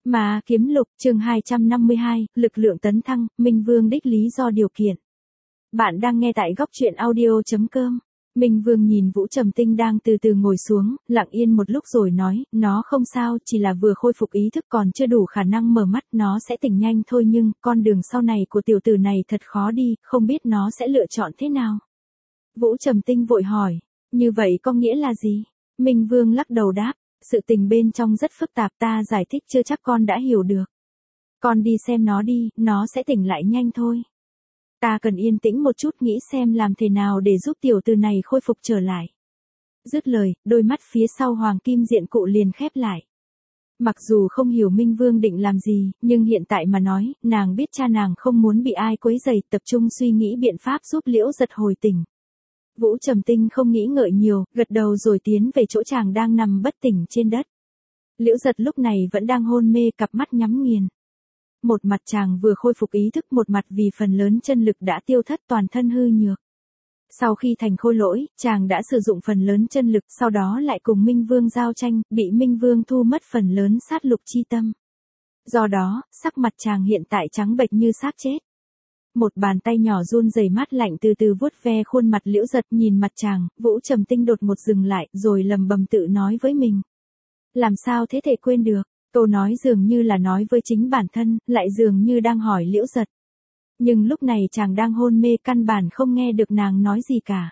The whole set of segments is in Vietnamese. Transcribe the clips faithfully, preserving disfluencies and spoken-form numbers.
Ma kiếm lục chương hai trăm năm mươi hai, lực lượng tấn thăng, Minh Vương đích lý do điều kiện. Bạn đang nghe tại góc truyện audio.com. Minh Vương nhìn Vũ Trầm Tinh đang từ từ ngồi xuống, lặng yên một lúc rồi nói, nó không sao, chỉ là vừa khôi phục ý thức còn chưa đủ khả năng mở mắt, nó sẽ tỉnh nhanh thôi, nhưng con đường sau này của tiểu tử này thật khó đi, không biết nó sẽ lựa chọn thế nào. Vũ Trầm Tinh vội hỏi, như vậy có nghĩa là gì? Minh Vương lắc đầu đáp, sự tình bên trong rất phức tạp, ta giải thích chưa chắc con đã hiểu được. Con đi xem nó đi, nó sẽ tỉnh lại nhanh thôi. Ta cần yên tĩnh một chút nghĩ xem làm thế nào để giúp tiểu tử này khôi phục trở lại. Dứt lời, đôi mắt phía sau hoàng kim diện cụ liền khép lại. Mặc dù không hiểu Minh Vương định làm gì, nhưng hiện tại mà nói, nàng biết cha nàng không muốn bị ai quấy rầy, tập trung suy nghĩ biện pháp giúp Liễu Giật hồi tỉnh. Vũ Trầm Tinh không nghĩ ngợi nhiều, gật đầu rồi tiến về chỗ chàng đang nằm bất tỉnh trên đất. Liễu Giật lúc này vẫn đang hôn mê, cặp mắt nhắm nghiền. Một mặt chàng vừa khôi phục ý thức, một mặt vì phần lớn chân lực đã tiêu thất, toàn thân hư nhược. Sau khi thành khôi lỗi, chàng đã sử dụng phần lớn chân lực, sau đó lại cùng Minh Vương giao tranh, bị Minh Vương thu mất phần lớn sát lục chi tâm. Do đó, sắc mặt chàng hiện tại trắng bệch như xác chết. Một bàn tay nhỏ run rẩy mát lạnh từ từ vuốt ve khuôn mặt Liễu Giật, nhìn mặt chàng, Vũ Trầm Tinh đột ngột dừng lại, rồi lầm bầm tự nói với mình. Làm sao thế thể quên được? Câu nói dường như là nói với chính bản thân, lại dường như đang hỏi Liễu Giật. Nhưng lúc này chàng đang hôn mê, căn bản không nghe được nàng nói gì cả.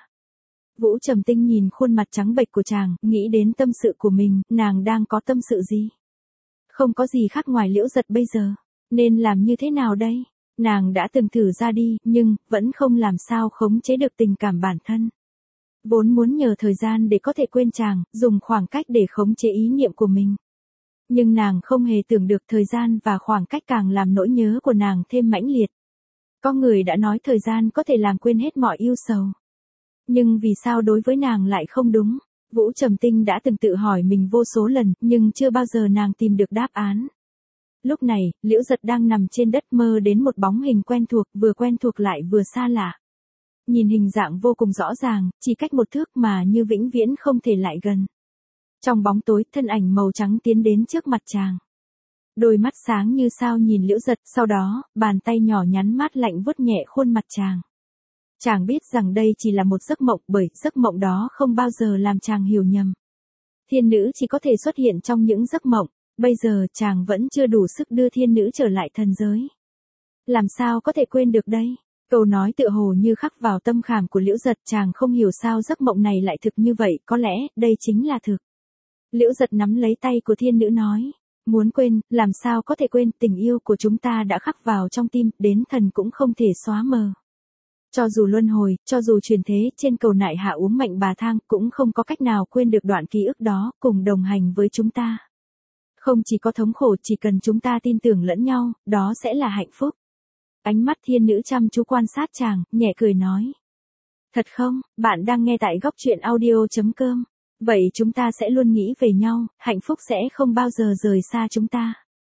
Vũ Trầm Tinh nhìn khuôn mặt trắng bệch của chàng, nghĩ đến tâm sự của mình, nàng đang có tâm sự gì? Không có gì khác ngoài Liễu Giật bây giờ. Nên làm như thế nào đây? Nàng đã từng thử ra đi, nhưng, vẫn không làm sao khống chế được tình cảm bản thân. Vốn muốn nhờ thời gian để có thể quên chàng, dùng khoảng cách để khống chế ý niệm của mình. Nhưng nàng không hề tưởng được thời gian và khoảng cách càng làm nỗi nhớ của nàng thêm mãnh liệt. Có người đã nói thời gian có thể làm quên hết mọi ưu sầu. Nhưng vì sao đối với nàng lại không đúng? Vũ Trầm Tinh đã từng tự hỏi mình vô số lần, nhưng chưa bao giờ nàng tìm được đáp án. Lúc này, Liễu Giật đang nằm trên đất mơ đến một bóng hình quen thuộc, vừa quen thuộc lại vừa xa lạ. Nhìn hình dạng vô cùng rõ ràng, chỉ cách một thước mà như vĩnh viễn không thể lại gần. Trong bóng tối, thân ảnh màu trắng tiến đến trước mặt chàng. Đôi mắt sáng như sao nhìn Liễu Giật, sau đó, bàn tay nhỏ nhắn mát lạnh vuốt nhẹ khuôn mặt chàng. Chàng biết rằng đây chỉ là một giấc mộng, bởi giấc mộng đó không bao giờ làm chàng hiểu nhầm. Thiên nữ chỉ có thể xuất hiện trong những giấc mộng. Bây giờ chàng vẫn chưa đủ sức đưa thiên nữ trở lại thần giới. Làm sao có thể quên được đây? Câu nói tựa hồ như khắc vào tâm khảm của Liễu Giật, chàng không hiểu sao giấc mộng này lại thực như vậy, có lẽ, đây chính là thực. Liễu Giật nắm lấy tay của thiên nữ nói, muốn quên, làm sao có thể quên, tình yêu của chúng ta đã khắc vào trong tim, đến thần cũng không thể xóa mờ. Cho dù luân hồi, cho dù truyền thế, trên cầu nại hạ uống mạnh bà thang, cũng không có cách nào quên được đoạn ký ức đó, cùng đồng hành với chúng ta. Không chỉ có thống khổ, chỉ cần chúng ta tin tưởng lẫn nhau, đó sẽ là hạnh phúc. Ánh mắt thiên nữ chăm chú quan sát chàng, nhẹ cười nói. Thật không, bạn đang nghe tại góc truyện audio.com. Vậy chúng ta sẽ luôn nghĩ về nhau, hạnh phúc sẽ không bao giờ rời xa chúng ta.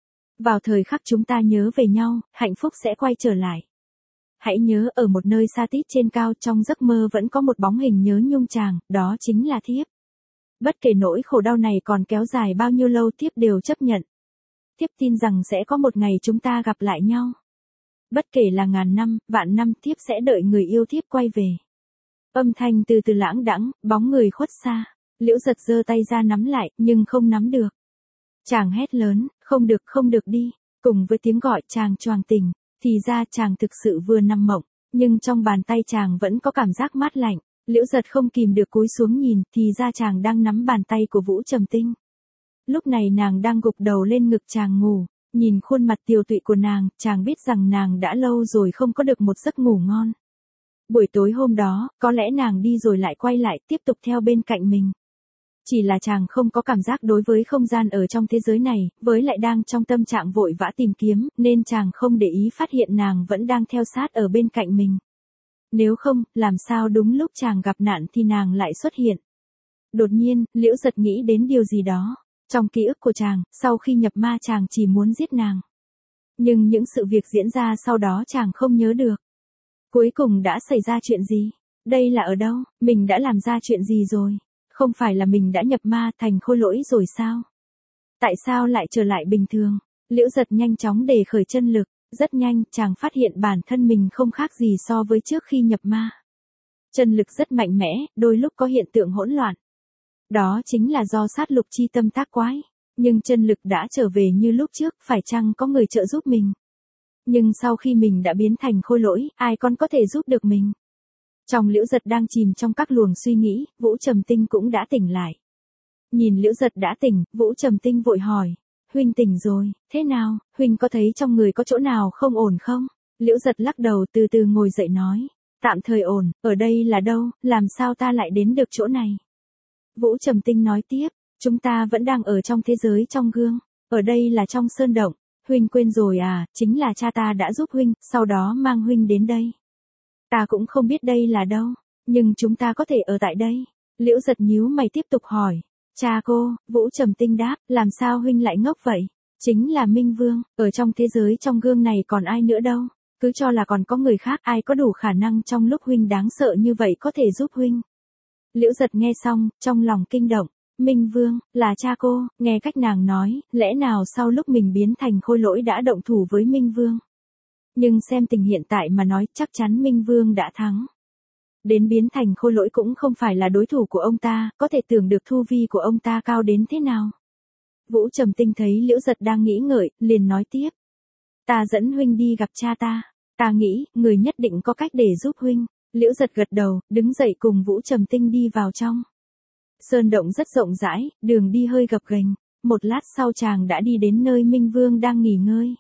Vào thời khắc chúng ta nhớ về nhau, hạnh phúc sẽ quay trở lại. Hãy nhớ ở một nơi xa tít trên cao, trong giấc mơ vẫn có một bóng hình nhớ nhung chàng, đó chính là thiếp. Bất kể nỗi khổ đau này còn kéo dài bao nhiêu lâu, thiếp đều chấp nhận. Thiếp tin rằng sẽ có một ngày chúng ta gặp lại nhau. Bất kể là ngàn năm, vạn năm, thiếp sẽ đợi người yêu thiếp quay về. Âm thanh từ từ lãng đãng, bóng người khuất xa. Liễu Giật giơ tay ra nắm lại, nhưng không nắm được. Chàng hét lớn, không được, không được đi. Cùng với tiếng gọi chàng choàng tỉnh, thì ra chàng thực sự vừa nằm mộng, nhưng trong bàn tay chàng vẫn có cảm giác mát lạnh. Liễu Giật không kìm được cúi xuống nhìn, thì ra chàng đang nắm bàn tay của Vũ Trầm Tinh. Lúc này nàng đang gục đầu lên ngực chàng ngủ, nhìn khuôn mặt tiều tụy của nàng, chàng biết rằng nàng đã lâu rồi không có được một giấc ngủ ngon. Buổi tối hôm đó, có lẽ nàng đi rồi lại quay lại, tiếp tục theo bên cạnh mình. Chỉ là chàng không có cảm giác đối với không gian ở trong thế giới này, với lại đang trong tâm trạng vội vã tìm kiếm, nên chàng không để ý phát hiện nàng vẫn đang theo sát ở bên cạnh mình. Nếu không, làm sao đúng lúc chàng gặp nạn thì nàng lại xuất hiện. Đột nhiên, Liễu Giật nghĩ đến điều gì đó. Trong ký ức của chàng, sau khi nhập ma chàng chỉ muốn giết nàng. Nhưng những sự việc diễn ra sau đó chàng không nhớ được. Cuối cùng đã xảy ra chuyện gì? Đây là ở đâu? Mình đã làm ra chuyện gì rồi? Không phải là mình đã nhập ma thành khôi lỗi rồi sao? Tại sao lại trở lại bình thường? Liễu Giật nhanh chóng để khởi chân lực, rất nhanh, chàng phát hiện bản thân mình không khác gì so với trước khi nhập ma. Chân lực rất mạnh mẽ, đôi lúc có hiện tượng hỗn loạn. Đó chính là do sát lục chi tâm tác quái. Nhưng chân lực đã trở về như lúc trước, phải chăng có người trợ giúp mình? Nhưng sau khi mình đã biến thành khôi lỗi, ai còn có thể giúp được mình? Trong Liễu Giật đang chìm trong các luồng suy nghĩ, Vũ Trầm Tinh cũng đã tỉnh lại. Nhìn Liễu Giật đã tỉnh, Vũ Trầm Tinh vội hỏi. Huynh tỉnh rồi, thế nào, Huynh có thấy trong người có chỗ nào không ổn không? Liễu Giật lắc đầu từ từ ngồi dậy nói. Tạm thời ổn, ở đây là đâu, làm sao ta lại đến được chỗ này? Vũ Trầm Tinh nói tiếp, chúng ta vẫn đang ở trong thế giới trong gương, ở đây là trong sơn động, Huynh quên rồi à, chính là cha ta đã giúp Huynh, sau đó mang Huynh đến đây. Ta cũng không biết đây là đâu, nhưng chúng ta có thể ở tại đây. Liễu Giật nhíu mày tiếp tục hỏi, cha cô, Vũ Trầm Tinh đáp, làm sao Huynh lại ngốc vậy? Chính là Minh Vương, ở trong thế giới trong gương này còn ai nữa đâu, cứ cho là còn có người khác, ai có đủ khả năng trong lúc Huynh đáng sợ như vậy có thể giúp Huynh. Liễu Giật nghe xong, trong lòng kinh động, Minh Vương, là cha cô, nghe cách nàng nói, lẽ nào sau lúc mình biến thành khôi lỗi đã động thủ với Minh Vương? Nhưng xem tình hiện tại mà nói, chắc chắn Minh Vương đã thắng. Đến biến thành khôi lỗi cũng không phải là đối thủ của ông ta, có thể tưởng được thu vi của ông ta cao đến thế nào. Vũ Trầm Tinh thấy Liễu Giật đang nghĩ ngợi, liền nói tiếp. Ta dẫn Huynh đi gặp cha ta, ta nghĩ, người nhất định có cách để giúp Huynh. Liễu Giật gật đầu, đứng dậy cùng Vũ Trầm Tinh đi vào trong. Sơn động rất rộng rãi, đường đi hơi gập ghềnh, một lát sau chàng đã đi đến nơi Minh Vương đang nghỉ ngơi.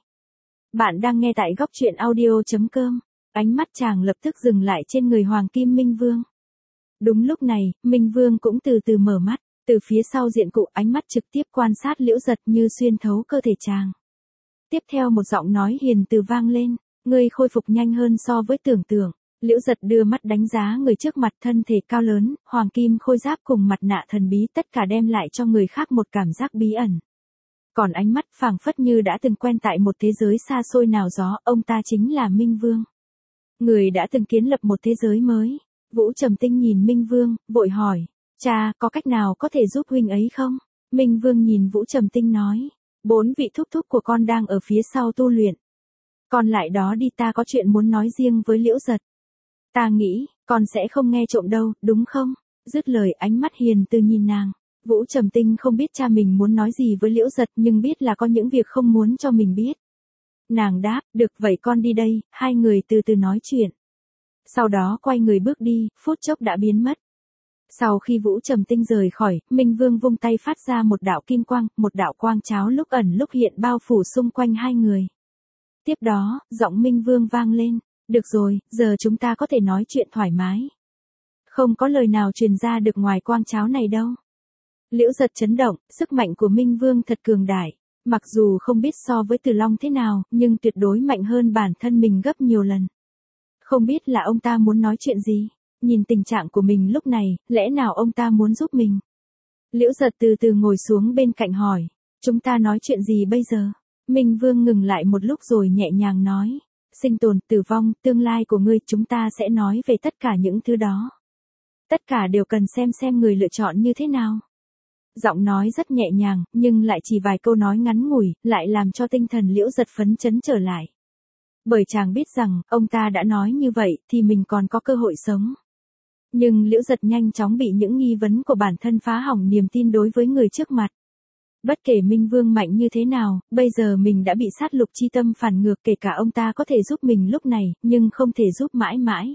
Bạn đang nghe tại góc truyện audio chấm com, ánh mắt chàng lập tức dừng lại trên người Hoàng Kim Minh Vương. Đúng lúc này, Minh Vương cũng từ từ mở mắt, từ phía sau diện cụ ánh mắt trực tiếp quan sát Liễu Giật như xuyên thấu cơ thể chàng. Tiếp theo một giọng nói hiền từ vang lên, ngươi khôi phục nhanh hơn so với tưởng tượng. Liễu Giật đưa mắt đánh giá người trước mặt, thân thể cao lớn, hoàng kim khôi giáp cùng mặt nạ thần bí tất cả đem lại cho người khác một cảm giác bí ẩn. Còn ánh mắt phảng phất như đã từng quen tại một thế giới xa xôi nào đó, ông ta chính là Minh Vương. Người đã từng kiến lập một thế giới mới. Vũ Trầm Tinh nhìn Minh Vương, vội hỏi, cha, có cách nào có thể giúp Huynh ấy không? Minh Vương nhìn Vũ Trầm Tinh nói, bốn vị thúc thúc của con đang ở phía sau tu luyện. Con lại đó đi, ta có chuyện muốn nói riêng với Liễu Giật. Ta nghĩ, con sẽ không nghe trộm đâu, đúng không? Dứt lời ánh mắt hiền từ nhìn nàng. Vũ Trầm Tinh không biết cha mình muốn nói gì với Liễu Giật nhưng biết là có những việc không muốn cho mình biết. Nàng đáp, được vậy con đi đây, hai người từ từ nói chuyện. Sau đó quay người bước đi, phút chốc đã biến mất. Sau khi Vũ Trầm Tinh rời khỏi, Minh Vương vung tay phát ra một đạo kim quang, một đạo quang cháo lúc ẩn lúc hiện bao phủ xung quanh hai người. Tiếp đó, giọng Minh Vương vang lên. Được rồi, giờ chúng ta có thể nói chuyện thoải mái. Không có lời nào truyền ra được ngoài quang cháo này đâu. Liễu Giật chấn động, sức mạnh của Minh Vương thật cường đại. Mặc dù không biết so với Từ Long thế nào, nhưng tuyệt đối mạnh hơn bản thân mình gấp nhiều lần. Không biết là ông ta muốn nói chuyện gì. Nhìn tình trạng của mình lúc này, lẽ nào ông ta muốn giúp mình? Liễu Giật từ từ ngồi xuống bên cạnh hỏi. Chúng ta nói chuyện gì bây giờ? Minh Vương ngừng lại một lúc rồi nhẹ nhàng nói. Sinh tồn, tử vong, tương lai của ngươi, chúng ta sẽ nói về tất cả những thứ đó. Tất cả đều cần xem xem người lựa chọn như thế nào. Giọng nói rất nhẹ nhàng, nhưng lại chỉ vài câu nói ngắn ngủi, lại làm cho tinh thần Liễu Giật phấn chấn trở lại. Bởi chàng biết rằng, ông ta đã nói như vậy, thì mình còn có cơ hội sống. Nhưng Liễu Giật nhanh chóng bị những nghi vấn của bản thân phá hỏng niềm tin đối với người trước mặt. Bất kể Minh Vương mạnh như thế nào, bây giờ mình đã bị sát lục chi tâm phản ngược, kể cả ông ta có thể giúp mình lúc này, nhưng không thể giúp mãi mãi.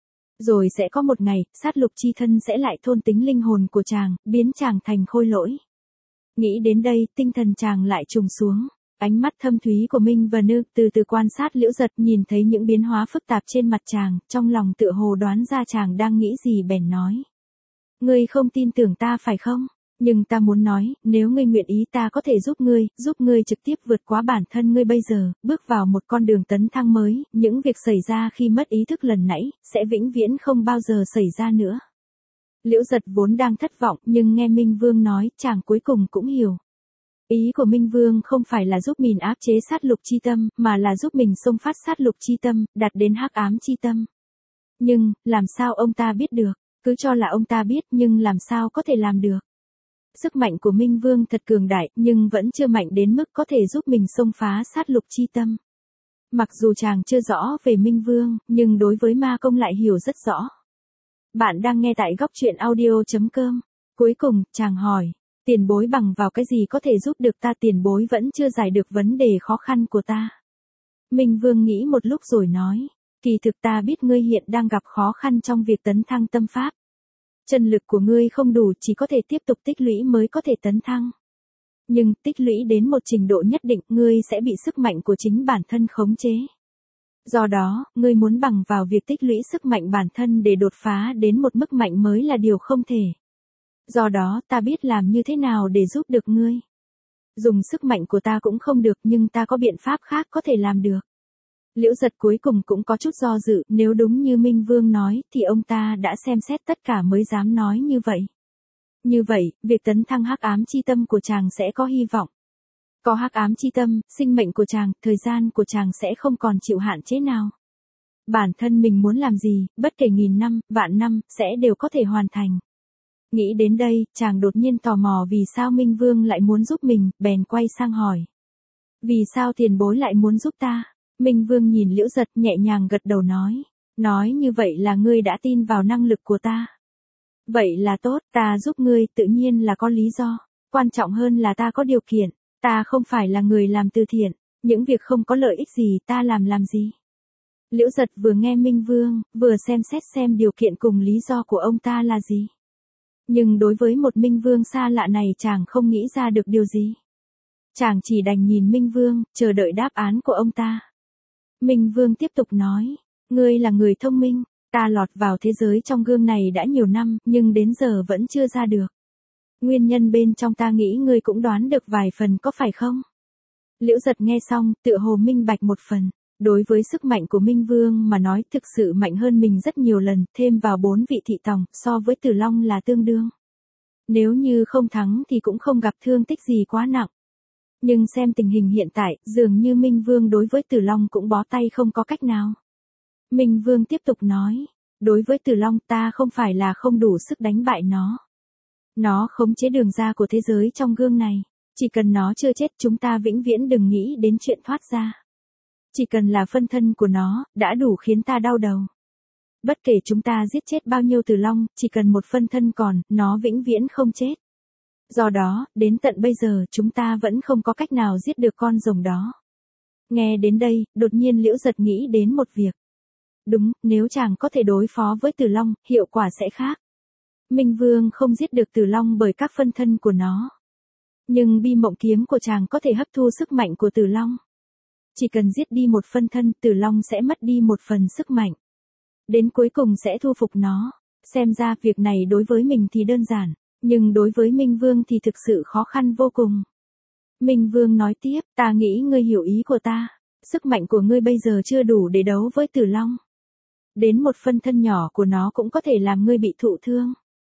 Rồi sẽ có một ngày, sát lục chi thân sẽ lại thôn tính linh hồn của chàng, biến chàng thành khôi lỗi. Nghĩ đến đây, tinh thần chàng lại trùng xuống. Ánh mắt thâm thúy của Minh và Nư từ từ quan sát Liễu Giật, nhìn thấy những biến hóa phức tạp trên mặt chàng, trong lòng tựa hồ đoán ra chàng đang nghĩ gì bèn nói. Ngươi không tin tưởng ta phải không? Nhưng ta muốn nói, nếu ngươi nguyện ý ta có thể giúp ngươi, giúp ngươi trực tiếp vượt quá bản thân ngươi bây giờ, bước vào một con đường tấn thăng mới, những việc xảy ra khi mất ý thức lần nãy, sẽ vĩnh viễn không bao giờ xảy ra nữa. Liễu Giật vốn đang thất vọng, nhưng nghe Minh Vương nói, chàng cuối cùng cũng hiểu. Ý của Minh Vương không phải là giúp mình áp chế sát lục chi tâm, mà là giúp mình xông phát sát lục chi tâm, đạt đến hắc ám chi tâm. Nhưng, làm sao ông ta biết được? Cứ cho là ông ta biết, nhưng làm sao có thể làm được? Sức mạnh của Minh Vương thật cường đại, nhưng vẫn chưa mạnh đến mức có thể giúp mình xông phá sát lục chi tâm. Mặc dù chàng chưa rõ về Minh Vương, nhưng đối với ma công lại hiểu rất rõ. Bạn đang nghe tại góc truyện audio.com. Cuối cùng, chàng hỏi, tiền bối bằng vào cái gì có thể giúp được ta? Tiền bối vẫn chưa giải được vấn đề khó khăn của ta. Minh Vương nghĩ một lúc rồi nói, kỳ thực ta biết ngươi hiện đang gặp khó khăn trong việc tấn thăng tâm pháp. Chân lực của ngươi không đủ, chỉ có thể tiếp tục tích lũy mới có thể tấn thăng. Nhưng tích lũy đến một trình độ nhất định, ngươi sẽ bị sức mạnh của chính bản thân khống chế. Do đó, ngươi muốn bằng vào việc tích lũy sức mạnh bản thân để đột phá đến một mức mạnh mới là điều không thể. Do đó, ta biết làm như thế nào để giúp được ngươi. Dùng sức mạnh của ta cũng không được, nhưng ta có biện pháp khác có thể làm được. Liễu Giật cuối cùng cũng có chút do dự, nếu đúng như Minh Vương nói, thì ông ta đã xem xét tất cả mới dám nói như vậy. Như vậy, việc tấn thăng hắc ám chi tâm của chàng sẽ có hy vọng. Có hắc ám chi tâm, sinh mệnh của chàng, thời gian của chàng sẽ không còn chịu hạn chế nào. Bản thân mình muốn làm gì, bất kể nghìn năm, vạn năm, sẽ đều có thể hoàn thành. Nghĩ đến đây, chàng đột nhiên tò mò vì sao Minh Vương lại muốn giúp mình, bèn quay sang hỏi. Vì sao tiền bối lại muốn giúp ta? Minh Vương nhìn Liễu Giật nhẹ nhàng gật đầu nói. Nói như vậy là ngươi đã tin vào năng lực của ta. Vậy là tốt, ta giúp ngươi tự nhiên là có lý do. Quan trọng hơn là ta có điều kiện. Ta không phải là người làm từ thiện. Những việc không có lợi ích gì ta làm làm gì. Liễu Giật vừa nghe Minh Vương, vừa xem xét xem điều kiện cùng lý do của ông ta là gì. Nhưng đối với một Minh Vương xa lạ này chàng không nghĩ ra được điều gì. Chàng chỉ đành nhìn Minh Vương, chờ đợi đáp án của ông ta. Minh Vương tiếp tục nói, ngươi là người thông minh, ta lọt vào thế giới trong gương này đã nhiều năm, nhưng đến giờ vẫn chưa ra được. Nguyên nhân bên trong ta nghĩ ngươi cũng đoán được vài phần có phải không? Liễu Giật nghe xong, tựa hồ minh bạch một phần. Đối với sức mạnh của Minh Vương mà nói thực sự mạnh hơn mình rất nhiều lần, thêm vào bốn vị thị tòng, so với Tử Long là tương đương. Nếu như không thắng thì cũng không gặp thương tích gì quá nặng. Nhưng xem tình hình hiện tại, dường như Minh Vương đối với Tử Long cũng bó tay không có cách nào. Minh Vương tiếp tục nói, đối với Tử Long ta không phải là không đủ sức đánh bại nó. Nó khống chế đường ra của thế giới trong gương này. Chỉ cần nó chưa chết chúng ta vĩnh viễn đừng nghĩ đến chuyện thoát ra. Chỉ cần là phân thân của nó, đã đủ khiến ta đau đầu. Bất kể chúng ta giết chết bao nhiêu Tử Long, chỉ cần một phân thân còn, nó vĩnh viễn không chết. Do đó, đến tận bây giờ chúng ta vẫn không có cách nào giết được con rồng đó. Nghe đến đây, đột nhiên Liễu Giật nghĩ đến một việc. Đúng, nếu chàng có thể đối phó với Tử Long, hiệu quả sẽ khác. Minh Vương không giết được Tử Long bởi các phân thân của nó. Nhưng bi mộng kiếm của chàng có thể hấp thu sức mạnh của Tử Long. Chỉ cần giết đi một phân thân, Tử Long sẽ mất đi một phần sức mạnh. Đến cuối cùng sẽ thu phục nó. Xem ra việc này đối với mình thì đơn giản, nhưng đối với Minh Vương thì thực sự khó khăn vô cùng. Minh Vương nói tiếp, ta nghĩ ngươi hiểu ý của ta. Sức mạnh của ngươi bây giờ chưa đủ để đấu với Tử Long. Đến một phân thân nhỏ của nó cũng có thể làm ngươi bị thụ thương.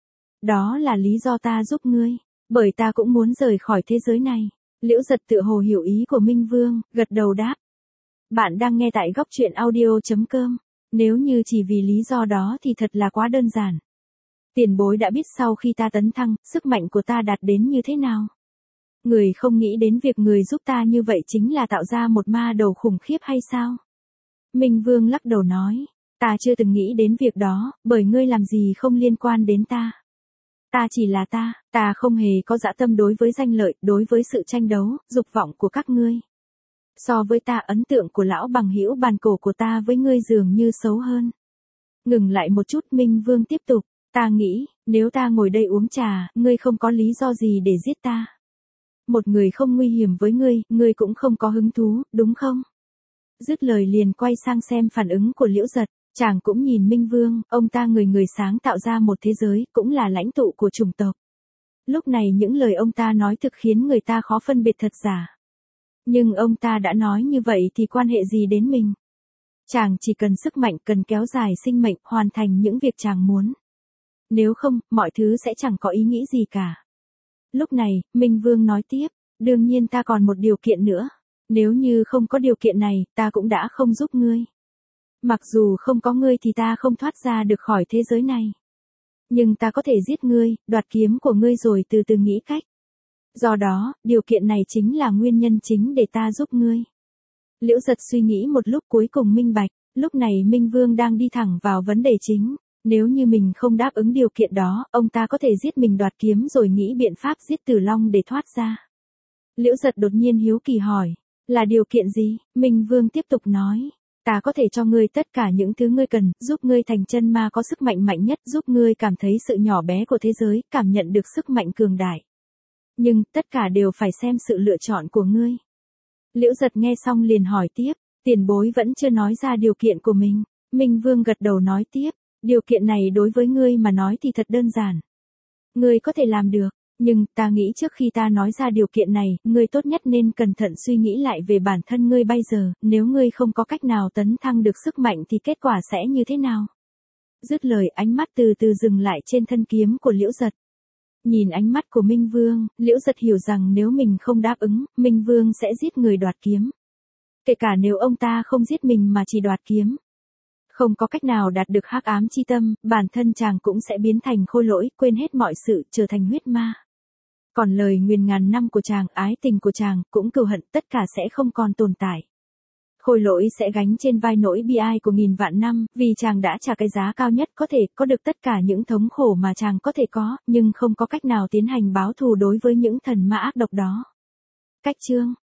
Đó là lý do ta giúp ngươi, bởi ta cũng muốn rời khỏi thế giới này. Liễu Giật tựa hồ hiểu ý của Minh Vương, gật đầu đáp. Bạn đang nghe tại góc truyện audio.com. Nếu như chỉ vì lý do đó thì thật là quá đơn giản. Tiền bối đã biết sau khi ta tấn thăng, sức mạnh của ta đạt đến như thế nào. Người không nghĩ đến việc người giúp ta như vậy chính là tạo ra một ma đầu khủng khiếp hay sao? Minh Vương lắc đầu nói, ta chưa từng nghĩ đến việc đó, bởi ngươi làm gì không liên quan đến ta. Ta chỉ là ta, ta không hề có dã tâm đối với danh lợi, đối với sự tranh đấu, dục vọng của các ngươi. So với ta, ấn tượng của lão bằng hữu bàn cổ của ta với ngươi dường như xấu hơn. Ngừng lại một chút, Minh Vương tiếp tục, ta nghĩ, nếu ta ngồi đây uống trà, ngươi không có lý do gì để giết ta. Một người không nguy hiểm với ngươi, ngươi cũng không có hứng thú, đúng không? Dứt lời liền quay sang xem phản ứng của Liễu Giật. Chàng cũng nhìn Minh Vương, ông ta người người sáng tạo ra một thế giới, cũng là lãnh tụ của chủng tộc. Lúc này những lời ông ta nói thực khiến người ta khó phân biệt thật giả. Nhưng ông ta đã nói như vậy thì quan hệ gì đến mình? Chàng chỉ cần sức mạnh, cần kéo dài sinh mệnh, hoàn thành những việc chàng muốn. Nếu không, mọi thứ sẽ chẳng có ý nghĩ gì cả. Lúc này, Minh Vương nói tiếp, đương nhiên ta còn một điều kiện nữa. Nếu như không có điều kiện này, ta cũng đã không giúp ngươi. Mặc dù không có ngươi thì ta không thoát ra được khỏi thế giới này. Nhưng ta có thể giết ngươi, đoạt kiếm của ngươi rồi từ từ nghĩ cách. Do đó, điều kiện này chính là nguyên nhân chính để ta giúp ngươi. Liễu Giật suy nghĩ một lúc cuối cùng minh bạch, lúc này Minh Vương đang đi thẳng vào vấn đề chính. Nếu như mình không đáp ứng điều kiện đó, ông ta có thể giết mình đoạt kiếm rồi nghĩ biện pháp giết Tử Long để thoát ra. Liễu Giật đột nhiên hiếu kỳ hỏi, là điều kiện gì? Minh Vương tiếp tục nói, ta có thể cho ngươi tất cả những thứ ngươi cần, giúp ngươi thành chân ma có sức mạnh mạnh nhất, giúp ngươi cảm thấy sự nhỏ bé của thế giới, cảm nhận được sức mạnh cường đại. Nhưng, tất cả đều phải xem sự lựa chọn của ngươi. Liễu Giật nghe xong liền hỏi tiếp, tiền bối vẫn chưa nói ra điều kiện của mình. Minh Vương gật đầu nói tiếp, điều kiện này đối với ngươi mà nói thì thật đơn giản. Ngươi có thể làm được, nhưng ta nghĩ trước khi ta nói ra điều kiện này, ngươi tốt nhất nên cẩn thận suy nghĩ lại về bản thân ngươi bây giờ, nếu ngươi không có cách nào tấn thăng được sức mạnh thì kết quả sẽ như thế nào? Dứt lời ánh mắt từ từ dừng lại trên thân kiếm của Liễu Giật. Nhìn ánh mắt của Minh Vương, Liễu Giật hiểu rằng nếu mình không đáp ứng, Minh Vương sẽ giết người đoạt kiếm. Kể cả nếu ông ta không giết mình mà chỉ đoạt kiếm. Không có cách nào đạt được hắc ám chi tâm, bản thân chàng cũng sẽ biến thành khôi lỗi, quên hết mọi sự, trở thành huyết ma. Còn lời nguyền ngàn năm của chàng, ái tình của chàng, cũng cừu hận, tất cả sẽ không còn tồn tại. Khôi lỗi sẽ gánh trên vai nỗi bi ai của nghìn vạn năm, vì chàng đã trả cái giá cao nhất có thể, có được tất cả những thống khổ mà chàng có thể có, nhưng không có cách nào tiến hành báo thù đối với những thần ma ác độc đó. Cách chương